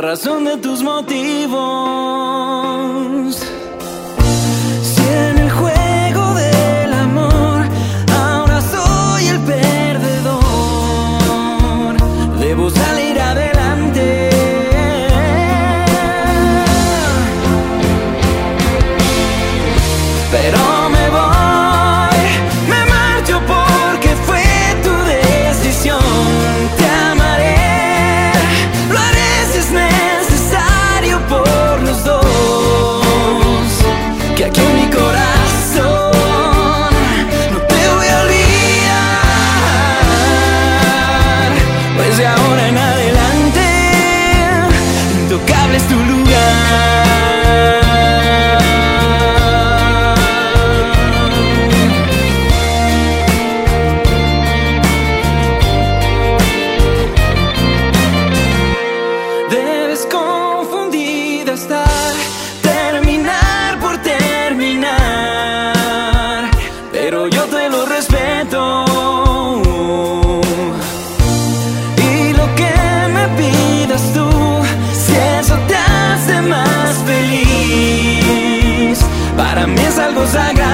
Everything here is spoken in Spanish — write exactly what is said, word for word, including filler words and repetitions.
razón de tus motivos. Si en el juego del amor ahora soy el perdedor, debo salir adelante. Pero me voy, me marcho porque fue tu decisión. Te amaré, lo haré si es necesario por los dos. Que aquí en mi corazón no te voy a olvidar, pues de ahora en adelante intocable es tu lugar. Terminar por terminar, pero yo te lo respeto. Y lo que me pidas tú, si eso te hace más feliz, para mí es algo sagrado.